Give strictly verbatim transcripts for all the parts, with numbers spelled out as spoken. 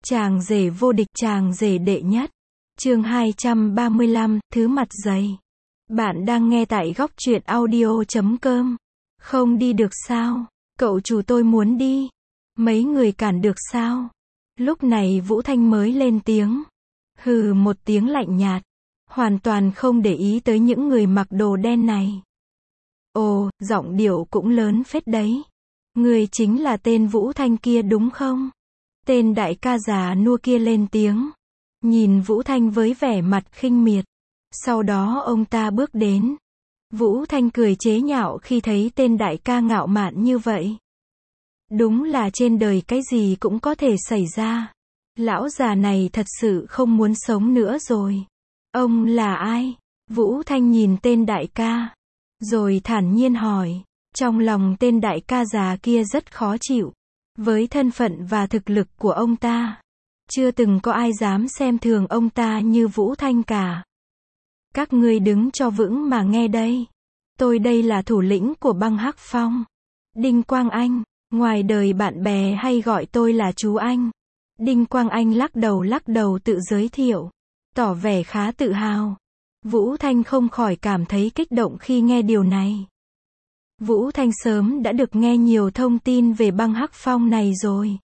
Chàng rể vô địch, chàng rể đệ nhất. Chương hai trăm ba mươi lăm, thứ mặt dày. Bạn đang nghe tại góc truyện audio chấm com. Không đi được sao? Cậu chủ tôi muốn đi. Mấy người cản được sao? Lúc này Vũ Thanh mới lên tiếng. Hừ một tiếng lạnh nhạt. Hoàn toàn không để ý tới những người mặc đồ đen này. Ồ, giọng điệu cũng lớn phết đấy. Người chính là tên Vũ Thanh kia đúng không? Tên đại ca già nua kia lên tiếng. Nhìn Vũ Thanh với vẻ mặt khinh miệt. Sau đó ông ta bước đến. Vũ Thanh cười chế nhạo khi thấy tên đại ca ngạo mạn như vậy. Đúng là trên đời cái gì cũng có thể xảy ra. Lão già này thật sự không muốn sống nữa rồi. Ông là ai? Vũ Thanh nhìn tên đại ca. Rồi thản nhiên hỏi. Trong lòng tên đại ca già kia rất khó chịu. Với thân phận và thực lực của ông ta, chưa từng có ai dám xem thường ông ta như Vũ Thanh cả. Các ngươi đứng cho vững mà nghe đây. Tôi đây là thủ lĩnh của băng Hắc Phong. Đinh Quang Anh. Ngoài đời bạn bè hay gọi tôi là chú anh. Đinh Quang Anh lắc đầu lắc đầu tự giới thiệu. Tỏ vẻ khá tự hào. Vũ Thanh không khỏi cảm thấy kích động khi nghe điều này. Vũ Thanh sớm đã được nghe nhiều thông tin về băng Hắc Phong này rồi.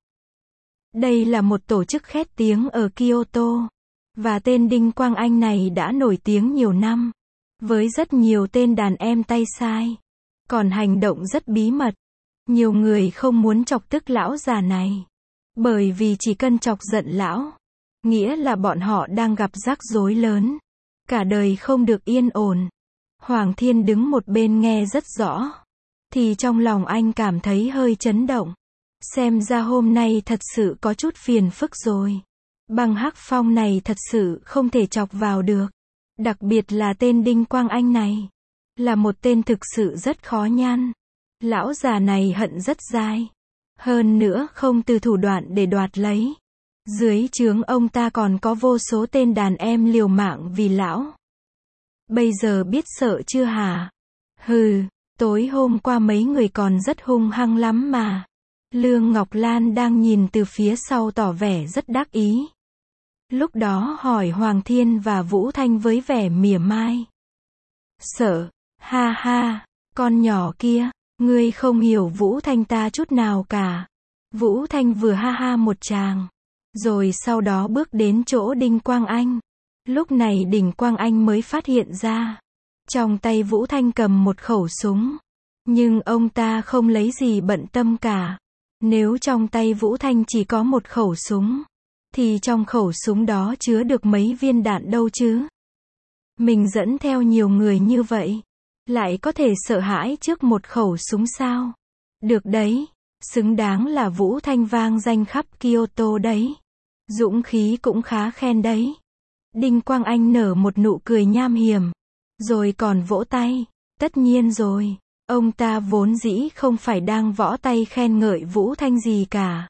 Đây là một tổ chức khét tiếng ở Kyoto. Và tên Đinh Quang Anh này đã nổi tiếng nhiều năm. Với rất nhiều tên đàn em tay sai. Còn hành động rất bí mật. Nhiều người không muốn chọc tức lão già này. Bởi vì chỉ cần chọc giận lão, nghĩa là bọn họ đang gặp rắc rối lớn. Cả đời không được yên ổn. Hoàng Thiên đứng một bên nghe rất rõ. Thì trong lòng anh cảm thấy hơi chấn động. Xem ra hôm nay thật sự có chút phiền phức rồi. Băng Hắc Phong này thật sự không thể chọc vào được. Đặc biệt là tên Đinh Quang Anh này. Là một tên thực sự rất khó nhăn. Lão già này hận rất dai. Hơn nữa không từ thủ đoạn để đoạt lấy. Dưới trướng ông ta còn có vô số tên đàn em liều mạng vì lão. Bây giờ biết sợ chưa hả? Hừ, tối hôm qua mấy người còn rất hung hăng lắm mà. Lương Ngọc Lan đang nhìn từ phía sau tỏ vẻ rất đắc ý. Lúc đó hỏi Hoàng Thiên và Vũ Thanh với vẻ mỉa mai. Sợ, ha ha, con nhỏ kia, ngươi không hiểu Vũ Thanh ta chút nào cả. Vũ Thanh vừa ha ha một tràng. Rồi sau đó bước đến chỗ Đinh Quang Anh. Lúc này Đinh Quang Anh mới phát hiện ra. Trong tay Vũ Thanh cầm một khẩu súng. Nhưng ông ta không lấy gì bận tâm cả. Nếu trong tay Vũ Thanh chỉ có một khẩu súng, thì trong khẩu súng đó chứa được mấy viên đạn đâu chứ? Mình dẫn theo nhiều người như vậy, lại có thể sợ hãi trước một khẩu súng sao? Được đấy, xứng đáng là Vũ Thanh vang danh khắp Kyoto đấy. Dũng khí cũng khá khen đấy. Đinh Quang Anh nở một nụ cười nham hiểm. Rồi còn vỗ tay. Tất nhiên rồi. Ông ta vốn dĩ không phải đang võ tay khen ngợi Vũ Thanh gì cả.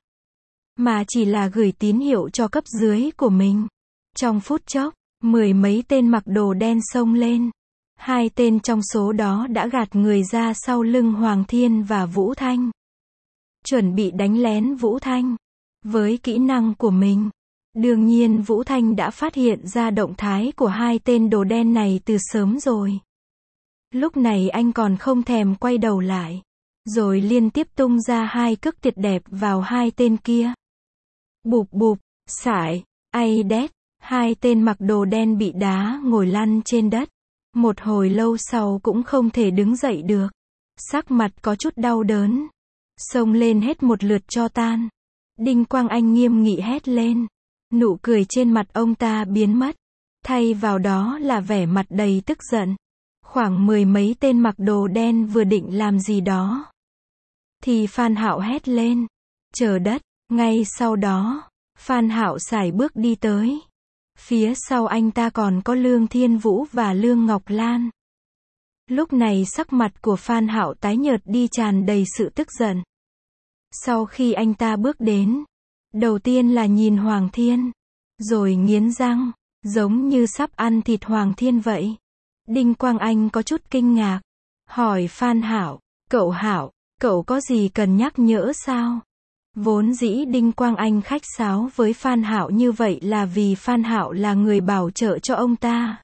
Mà chỉ là gửi tín hiệu cho cấp dưới của mình. Trong phút chốc, mười mấy tên mặc đồ đen xông lên. Hai tên trong số đó đã gạt người ra sau lưng Hoàng Thiên và Vũ Thanh. Chuẩn bị đánh lén Vũ Thanh. Với kỹ năng của mình, đương nhiên Vũ Thanh đã phát hiện ra động thái của hai tên đồ đen này từ sớm rồi. Lúc này anh còn không thèm quay đầu lại. Rồi liên tiếp tung ra hai cước tuyệt đẹp vào hai tên kia. Bụp bụp, sải, ai đét, hai tên mặc đồ đen bị đá ngồi lăn trên đất. Một hồi lâu sau cũng không thể đứng dậy được. Sắc mặt có chút đau đớn. Xông lên hết một lượt cho tan. Đinh Quang Anh nghiêm nghị hét lên. Nụ cười trên mặt ông ta biến mất. Thay vào đó là vẻ mặt đầy tức giận. Khoảng mười mấy tên mặc đồ đen vừa định làm gì đó. Thì Phan Hạo hét lên. Chờ đất. Ngay sau đó, Phan Hạo sải bước đi tới. Phía sau anh ta còn có Lương Thiên Vũ và Lương Ngọc Lan. Lúc này sắc mặt của Phan Hạo tái nhợt đi tràn đầy sự tức giận. Sau khi anh ta bước đến, đầu tiên là nhìn Hoàng Thiên, rồi nghiến răng, giống như sắp ăn thịt Hoàng Thiên vậy. Đinh Quang Anh có chút kinh ngạc, hỏi Phan Hạo, cậu Hạo, cậu có gì cần nhắc nhở sao? Vốn dĩ Đinh Quang Anh khách sáo với Phan Hạo như vậy là vì Phan Hạo là người bảo trợ cho ông ta.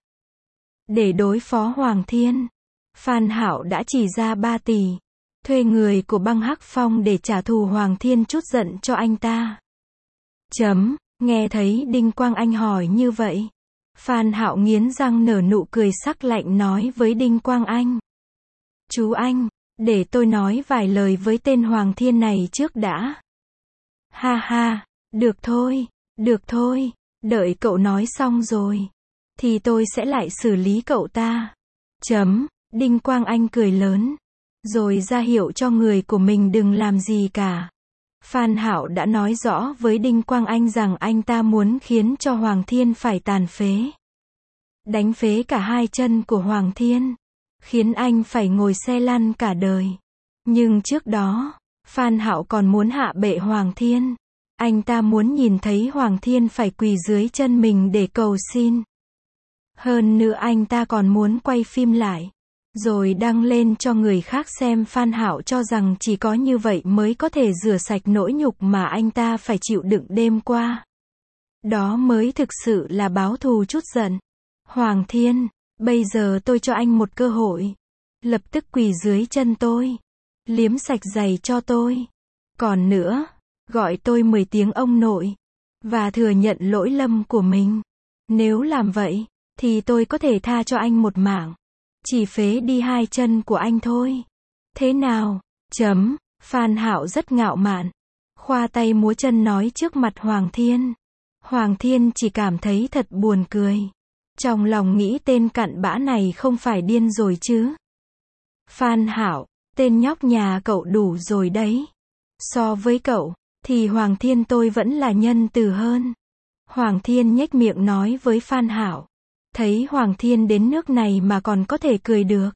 Để đối phó Hoàng Thiên, Phan Hạo đã chỉ ra ba tỷ, thuê người của băng Hắc Phong để trả thù Hoàng Thiên trút giận cho anh ta. Chấm, nghe thấy Đinh Quang Anh hỏi như vậy, Phan Hạo nghiến răng nở nụ cười sắc lạnh nói với Đinh Quang Anh. Chú anh, để tôi nói vài lời với tên Hoàng Thiên này trước đã. Ha ha, được thôi, được thôi, đợi cậu nói xong rồi, thì tôi sẽ lại xử lý cậu ta. Chấm, Đinh Quang Anh cười lớn, rồi ra hiệu cho người của mình đừng làm gì cả. Phan Hạo đã nói rõ với Đinh Quang Anh rằng anh ta muốn khiến cho Hoàng Thiên phải tàn phế. Đánh phế cả hai chân của Hoàng Thiên, khiến anh phải ngồi xe lăn cả đời. Nhưng trước đó, Phan Hạo còn muốn hạ bệ Hoàng Thiên. Anh ta muốn nhìn thấy Hoàng Thiên phải quỳ dưới chân mình để cầu xin. Hơn nữa anh ta còn muốn quay phim lại, rồi đăng lên cho người khác xem. Phan Hạo cho rằng chỉ có như vậy mới có thể rửa sạch nỗi nhục mà anh ta phải chịu đựng đêm qua. Đó mới thực sự là báo thù trút giận. Hoàng Thiên, bây giờ tôi cho anh một cơ hội. Lập tức quỳ dưới chân tôi, liếm sạch giày cho tôi. Còn nữa, gọi tôi mười tiếng ông nội, và thừa nhận lỗi lầm của mình. Nếu làm vậy, thì tôi có thể tha cho anh một mạng. Chỉ phế đi hai chân của anh thôi. Thế nào? Chấm, Phan Hạo rất ngạo mạn, khoa tay múa chân nói trước mặt Hoàng Thiên. Hoàng Thiên chỉ cảm thấy thật buồn cười. Trong lòng nghĩ tên cặn bã này không phải điên rồi chứ. Phan Hạo, tên nhóc nhà cậu đủ rồi đấy. So với cậu, thì Hoàng Thiên tôi vẫn là nhân từ hơn. Hoàng Thiên nhếch miệng nói với Phan Hạo. Thấy Hoàng Thiên đến nước này mà còn có thể cười được.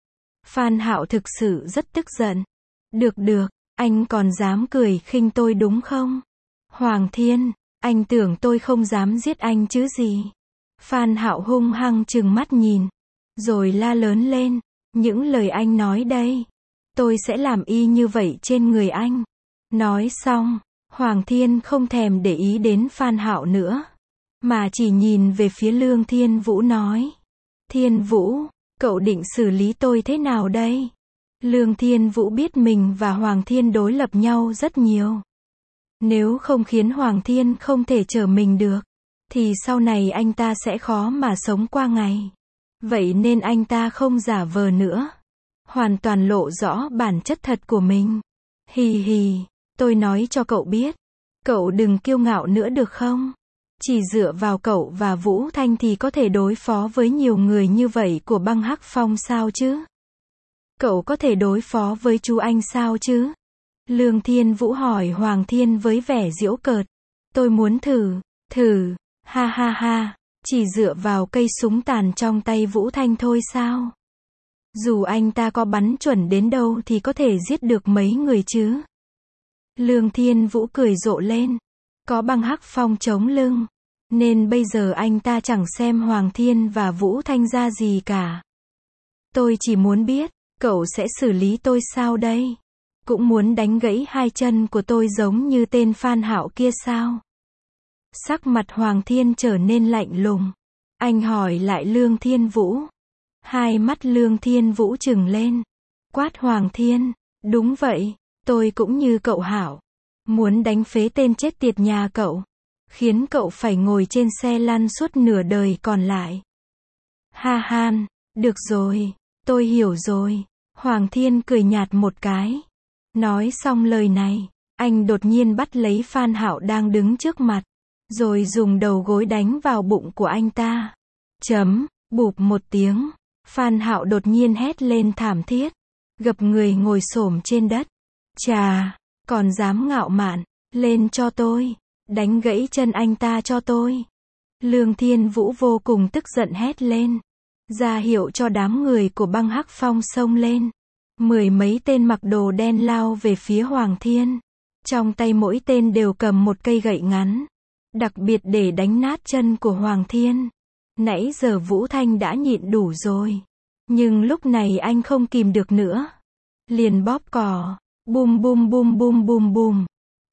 Phan Hạo thực sự rất tức giận. Được được, anh còn dám cười khinh tôi đúng không? Hoàng Thiên, anh tưởng tôi không dám giết anh chứ gì? Phan Hạo hung hăng trừng mắt nhìn, rồi la lớn lên. Những lời anh nói đây, tôi sẽ làm y như vậy trên người anh. Nói xong, Hoàng Thiên không thèm để ý đến Phan Hạo nữa, mà chỉ nhìn về phía Lương Thiên Vũ nói. Thiên Vũ, cậu định xử lý tôi thế nào đây? Lương Thiên Vũ biết mình và Hoàng Thiên đối lập nhau rất nhiều. Nếu không khiến Hoàng Thiên không thể trở mình được, thì sau này anh ta sẽ khó mà sống qua ngày. Vậy nên anh ta không giả vờ nữa, hoàn toàn lộ rõ bản chất thật của mình. Hì hì, tôi nói cho cậu biết, cậu đừng kiêu ngạo nữa được không? Chỉ dựa vào cậu và Vũ Thanh thì có thể đối phó với nhiều người như vậy của băng Hắc Phong sao chứ? Cậu có thể đối phó với chú anh sao chứ? Lương Thiên Vũ hỏi Hoàng Thiên với vẻ giễu cợt. Tôi muốn thử, thử, ha ha ha, chỉ dựa vào cây súng tàn trong tay Vũ Thanh thôi sao? Dù anh ta có bắn chuẩn đến đâu thì có thể giết được mấy người chứ? Lương Thiên Vũ cười rộ lên. Có băng Hắc Phong chống lưng, nên bây giờ anh ta chẳng xem Hoàng Thiên và Vũ Thanh ra gì cả. Tôi chỉ muốn biết, cậu sẽ xử lý tôi sao đây? Cũng muốn đánh gãy hai chân của tôi giống như tên Phan Hạo kia sao? Sắc mặt Hoàng Thiên trở nên lạnh lùng. Anh hỏi lại Lương Thiên Vũ. Hai mắt Lương Thiên Vũ trừng lên. Quát Hoàng Thiên. Đúng vậy, tôi cũng như cậu Hạo. Muốn đánh phế tên chết tiệt nhà cậu. Khiến cậu phải ngồi trên xe lăn suốt nửa đời còn lại. Ha han, được rồi, tôi hiểu rồi. Hoàng Thiên cười nhạt một cái. Nói xong lời này, anh đột nhiên bắt lấy Phan Hạo đang đứng trước mặt, rồi dùng đầu gối đánh vào bụng của anh ta. Chấm, bụp một tiếng, Phan Hạo đột nhiên hét lên thảm thiết, gập người ngồi xổm trên đất. Chà, còn dám ngạo mạn, lên cho tôi, đánh gãy chân anh ta cho tôi. Lương Thiên Vũ vô cùng tức giận hét lên, ra hiệu cho đám người của băng Hắc Phong xông lên. Mười mấy tên mặc đồ đen lao về phía Hoàng Thiên. Trong tay mỗi tên đều cầm một cây gậy ngắn, đặc biệt để đánh nát chân của Hoàng Thiên. Nãy giờ Vũ Thanh đã nhịn đủ rồi, nhưng lúc này anh không kìm được nữa. Liền bóp cò, bum bum bum bum bum bum.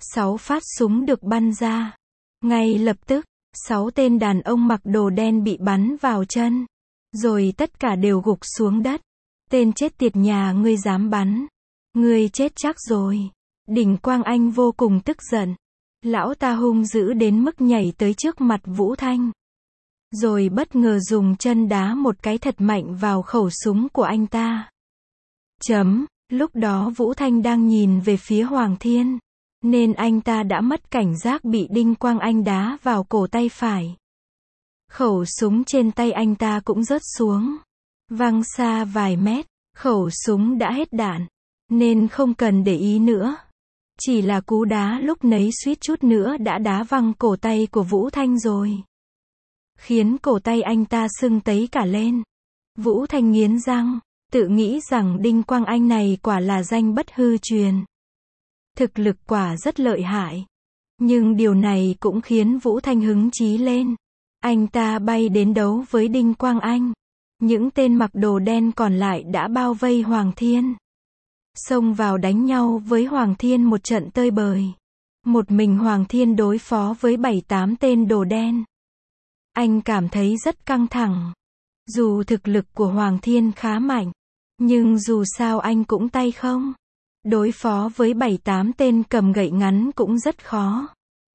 Sáu phát súng được bắn ra. Ngay lập tức, sáu tên đàn ông mặc đồ đen bị bắn vào chân. Rồi tất cả đều gục xuống đất. Tên chết tiệt nhà ngươi dám bắn. Ngươi chết chắc rồi. Đỉnh Quang Anh vô cùng tức giận. Lão ta hung dữ đến mức nhảy tới trước mặt Vũ Thanh. Rồi bất ngờ dùng chân đá một cái thật mạnh vào khẩu súng của anh ta. Chấm, lúc đó Vũ Thanh đang nhìn về phía Hoàng Thiên. Nên anh ta đã mất cảnh giác bị Đinh Quang Anh đá vào cổ tay phải. Khẩu súng trên tay anh ta cũng rớt xuống. Văng xa vài mét, khẩu súng đã hết đạn. Nên không cần để ý nữa. Chỉ là cú đá lúc nấy suýt chút nữa đã đá văng cổ tay của Vũ Thanh rồi. Khiến cổ tay anh ta sưng tấy cả lên. Vũ Thanh nghiến răng, tự nghĩ rằng Đinh Quang Anh này quả là danh bất hư truyền. Thực lực quả rất lợi hại. Nhưng điều này cũng khiến Vũ Thanh hứng chí lên. Anh ta bay đến đấu với Đinh Quang Anh. Những tên mặc đồ đen còn lại đã bao vây Hoàng Thiên. Xông vào đánh nhau với Hoàng Thiên một trận tơi bời. Một mình Hoàng Thiên đối phó với bảy tám tên đồ đen. Anh cảm thấy rất căng thẳng. Dù thực lực của Hoàng Thiên khá mạnh, nhưng dù sao anh cũng tay không. Đối phó với bảy tám tên cầm gậy ngắn cũng rất khó.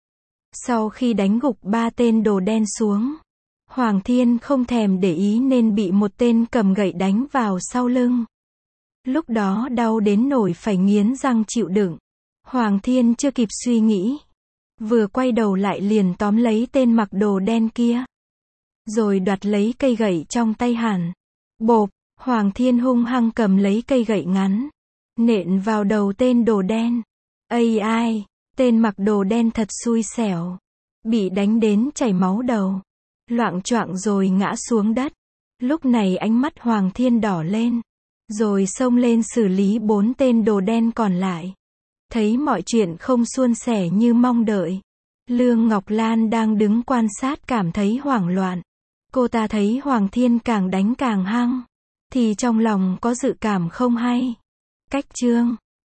Sau khi đánh gục ba tên đồ đen xuống, Hoàng Thiên không thèm để ý nên bị một tên cầm gậy đánh vào sau lưng. Lúc đó đau đến nỗi phải nghiến răng chịu đựng. Hoàng Thiên chưa kịp suy nghĩ. Vừa quay đầu lại liền tóm lấy tên mặc đồ đen kia. Rồi đoạt lấy cây gậy trong tay hắn. Bộp, Hoàng Thiên hung hăng cầm lấy cây gậy ngắn. Nện vào đầu tên đồ đen. Ây ai, tên mặc đồ đen thật xui xẻo. Bị đánh đến chảy máu đầu. Loạng choạng rồi ngã xuống đất. Lúc này ánh mắt Hoàng Thiên đỏ lên. Rồi xông lên xử lý bốn tên đồ đen còn lại. Thấy mọi chuyện không suôn sẻ như mong đợi. Lương Ngọc Lan đang đứng quan sát cảm thấy hoảng loạn. Cô ta thấy Hoàng Thiên càng đánh càng hăng. Thì trong lòng có dự cảm không hay. Cách chương